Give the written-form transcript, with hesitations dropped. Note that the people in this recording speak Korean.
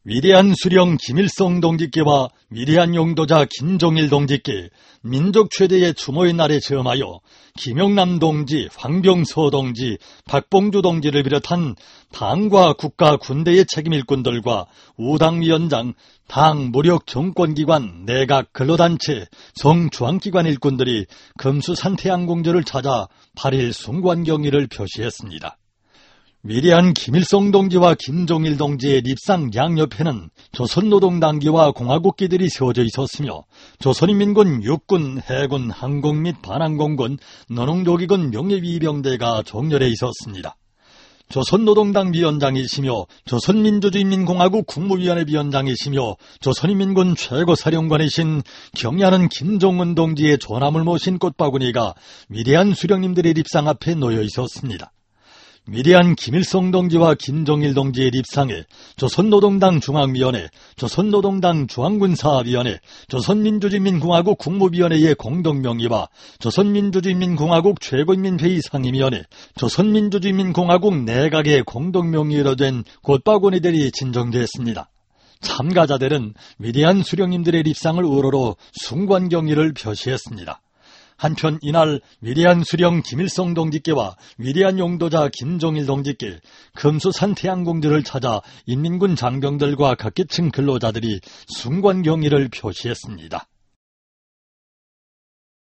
위대한 수령 김일성 동지께와 위대한 용도자 김종일 동지께 민족 최대의 추모의 날에 저음하여 김영남 동지, 황병서 동지, 박봉주 동지를 비롯한 당과 국가 군대의 책임일꾼들과 우당위원장, 당 무력 정권기관, 내각 근로단체, 성중앙기관 일꾼들이 금수산 태양궁전을 찾아 8일 숭관경의를 표시했습니다. 위대한 김일성 동지와 김종일 동지의 립상 양옆에는 조선노동당기와 공화국기들이 세워져 있었으며 조선인민군 육군, 해군, 항공 및 반항공군, 노농조기군 명예위병대가 정렬해 있었습니다. 조선노동당 위원장이시며 조선민주주의인민공화국 국무위원회 위원장이시며 조선인민군 최고사령관이신 경야는 김종은 동지의 조남을 모신 꽃바구니가 위대한 수령님들의 립상 앞에 놓여 있었습니다. 위대한 김일성 동지와 김종일 동지의 립상에 조선노동당 중앙위원회, 조선노동당 중앙군사위원회, 조선민주주의인민공화국 국무위원회의 공동명의와 조선민주주의인민공화국 최고인민회의 상임위원회, 조선민주주의인민공화국 내각의 공동명의로 된 꽃바구니들이 진정됐습니다. 참가자들은 위대한 수령님들의 립상을 우러러 숭관경의를 표시했습니다. 한편 이날 위대한 수령 김일성 동지께와 위대한 용도자 김종일 동지께 금수산 태양궁전을 찾아 인민군 장병들과 각계층 근로자들이 숭관경의를 표시했습니다.